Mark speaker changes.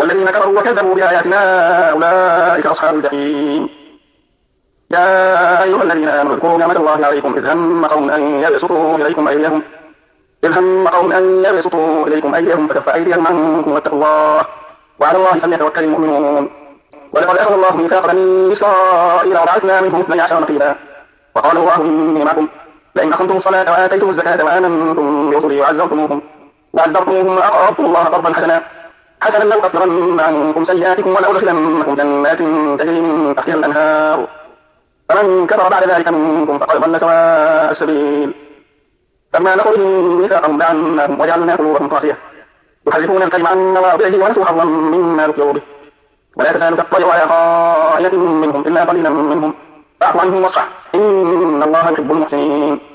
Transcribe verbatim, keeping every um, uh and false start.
Speaker 1: والذين كفروا وكذبوا بآياتنا أولئك أصحاب الجحيم. يا أيها الذين آمنوا اذكروا نعمة الله عليكم إذ هم قوم أن يبسطوا إليكم أيديهم إذ هم قوم أن يبسطوا إليكم أيديهم فكف أيديهم عنكم واتقوا الله وعلى الله فليتوكل المؤمنون. ولقد أخذ الله ميثاق بني إسرائيل وبعثنا منهم اثني عشر نقيبا وقال الله إني معكم لئن أقمتم الصلاة وآتيتم الزكاة وآمنتم برسلي وعزرتموهم وعزرتموهم وأقرضتم الله قرضا حسنا حسنا لأكفرن عنكم سيئاتكم ولأدخلنكم جنات تجري من تحتها الأنهار فمن كفر بعد ذلك منكم فقد ضل سواء السبيل. فما نقضهم ميثاقهم لعناهم وجعلنا قلوبهم قاسية يحرفون الكلم عن مواضعه ونسوا حظا مما ذكروا به ولا تزال تطلع على خائنة منهم إلا قليلا منهم فاعف عنهم واصفح إن الله يحب المحسنين.